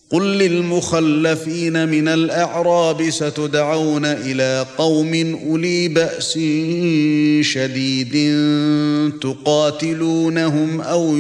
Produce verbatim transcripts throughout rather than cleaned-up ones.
قل للمخلفين من الأعراب ستدعون إلى قوم أولي بأس شديد تقاتلونهم أو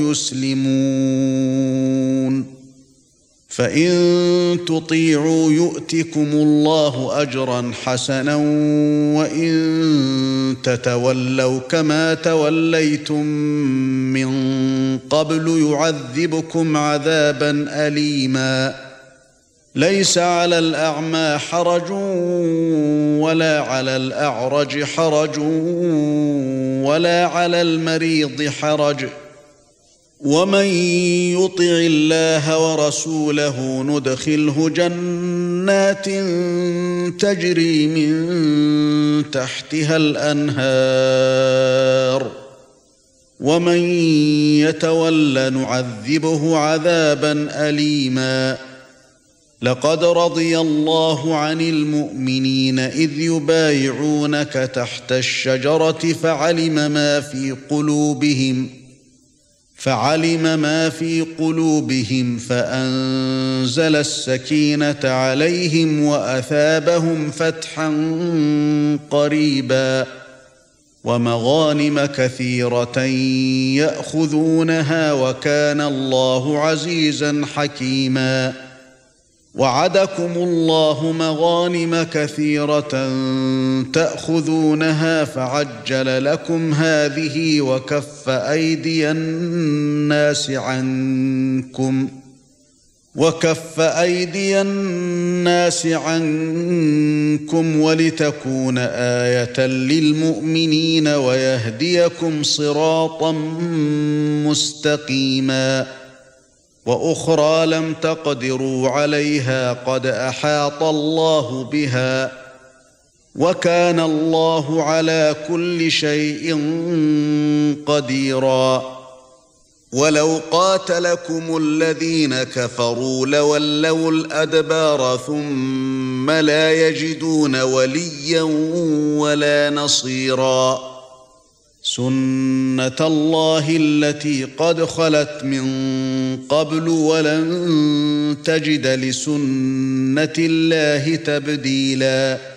يسلمون فإن تطيعوا يؤتكم الله أجرا حسنا وإن تتولوا كما توليتم من قبل يعذبكم عذابا أليما ليس على الأعمى حرج ولا على الأعرج حرج ولا على المريض حرج ومن يطع الله ورسوله ندخله جنات تجري من تحتها الأنهار ومن يتول نعذبه عذابا أليما لقد رضي الله عن المؤمنين إذ يبايعونك تحت الشجرة فعلم ما في قلوبهم فعلم ما في قلوبهم فأنزل السكينة عليهم وأثابهم فتحا قريبا ومغانم كثيرة يأخذونها وكان الله عزيزا حكيما وعدكم الله مغانم كثيرة تأخذونها فعجل لكم هذه وكف أيدي الناس عنكم وكف أيدي الناس عنكم ولتكون آية للمؤمنين ويهديكم صراطا مستقيما وأخرى لم تقدروا عليها قد أحاط الله بها وكان الله على كل شيء قديرا ولو قاتلكم الذين كفروا لولوا الأدبار ثم لا يجدون وليا ولا نصيرا سنة الله التي قد خلت من قبل ولن تجد لسنة الله تبديلا